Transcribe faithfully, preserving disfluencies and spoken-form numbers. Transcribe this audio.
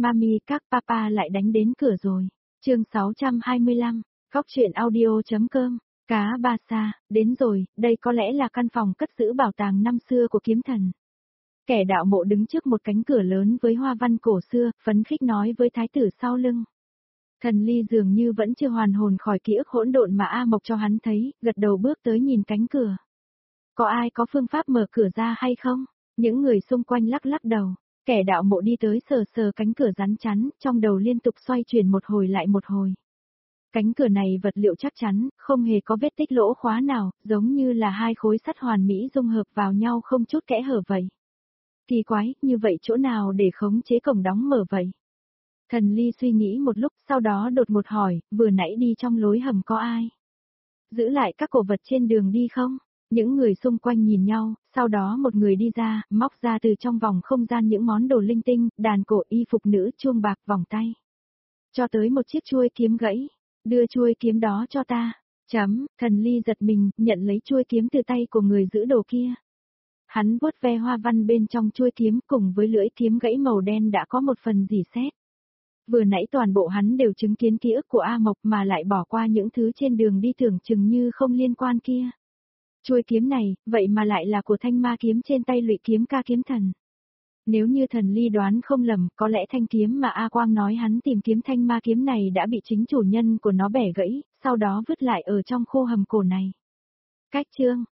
Mami các papa lại đánh đến cửa rồi. Chương sáu trăm hai mươi lăm, Cóc truyện audio.com, cá ba sa, đến rồi, đây có lẽ là căn phòng cất giữ bảo tàng năm xưa của kiếm thần. Kẻ đạo mộ đứng trước một cánh cửa lớn với hoa văn cổ xưa, phấn khích nói với thái tử sau lưng. Thần Ly dường như vẫn chưa hoàn hồn khỏi ký ức hỗn độn mà A Mộc cho hắn thấy, gật đầu bước tới nhìn cánh cửa. Có ai có phương pháp mở cửa ra hay không? Những người xung quanh lắc lắc đầu. Kẻ đạo mộ đi tới sờ sờ cánh cửa rắn chắn, trong đầu liên tục xoay chuyển một hồi lại một hồi. Cánh cửa này vật liệu chắc chắn, không hề có vết tích lỗ khóa nào, giống như là hai khối sắt hoàn mỹ dung hợp vào nhau không chút kẽ hở vậy. Kỳ quái, như vậy chỗ nào để khống chế cổng đóng mở vậy? Thần Ly suy nghĩ một lúc, sau đó đột ngột hỏi, vừa nãy đi trong lối hầm có ai? Giữ lại các cổ vật trên đường đi không? Những người xung quanh nhìn nhau, sau đó một người đi ra, móc ra từ trong vòng không gian những món đồ linh tinh, đàn cổ, y phục nữ, chuông bạc, vòng tay. Cho tới một chiếc chuôi kiếm gãy, đưa chuôi kiếm đó cho ta. Chấm, Thần Ly giật mình, nhận lấy chuôi kiếm từ tay của người giữ đồ kia. Hắn vuốt ve hoa văn bên trong chuôi kiếm cùng với lưỡi kiếm gãy màu đen đã có một phần rỉ sét. Vừa nãy toàn bộ hắn đều chứng kiến ký ức của A Mộc mà lại bỏ qua những thứ trên đường đi tưởng chừng như không liên quan kia. Chuôi kiếm này, vậy mà lại là của thanh ma kiếm trên tay Lụy Kiếm Ca kiếm thần. Nếu như Thần Ly đoán không lầm, có lẽ thanh kiếm mà A Quang nói hắn tìm kiếm thanh ma kiếm này đã bị chính chủ nhân của nó bẻ gãy, sau đó vứt lại ở trong khu hầm cổ này. Cách chương,